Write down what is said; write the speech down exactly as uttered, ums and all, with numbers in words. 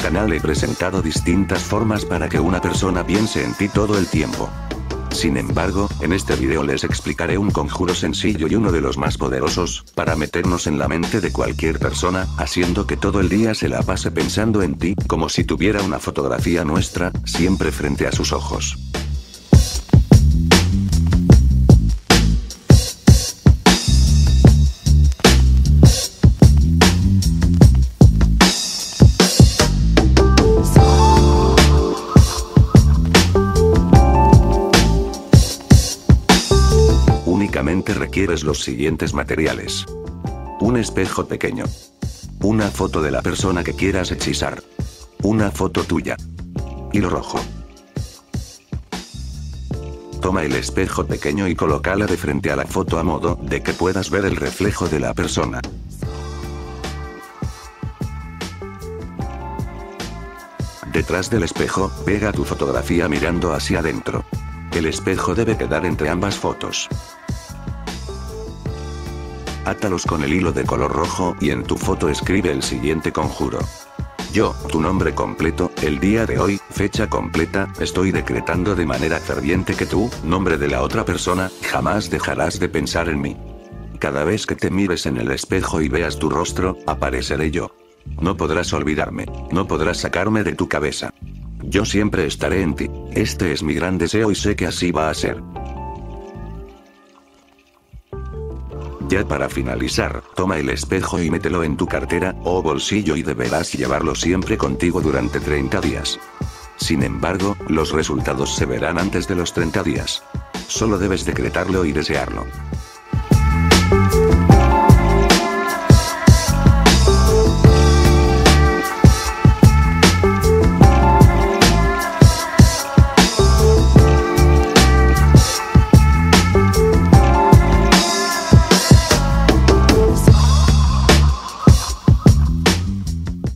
canal he presentado distintas formas para que una persona piense en ti todo el tiempo. Sin embargo, en este video les explicaré un conjuro sencillo y uno de los más poderosos, para meternos en la mente de cualquier persona, haciendo que todo el día se la pase pensando en ti, como si tuviera una fotografía nuestra, siempre frente a sus ojos. Únicamente requieres los siguientes materiales. Un espejo pequeño. Una foto de la persona que quieras hechizar. Una foto tuya. Hilo rojo. Toma el espejo pequeño y colócala de frente a la foto a modo de que puedas ver el reflejo de la persona. Detrás del espejo, pega tu fotografía mirando hacia adentro. El espejo debe quedar entre ambas fotos. Átalos con el hilo de color rojo y en tu foto escribe el siguiente conjuro. Yo, tu nombre completo, el día de hoy, fecha completa, estoy decretando de manera ferviente que tú, nombre de la otra persona, jamás dejarás de pensar en mí. Cada vez que te mires en el espejo y veas tu rostro, apareceré yo. No podrás olvidarme, no podrás sacarme de tu cabeza. Yo siempre estaré en ti. Este es mi gran deseo y sé que así va a ser. Ya para finalizar, toma el espejo y mételo en tu cartera o bolsillo y deberás llevarlo siempre contigo durante treinta días. Sin embargo, los resultados se verán antes de los treinta días. Solo debes decretarlo y desearlo.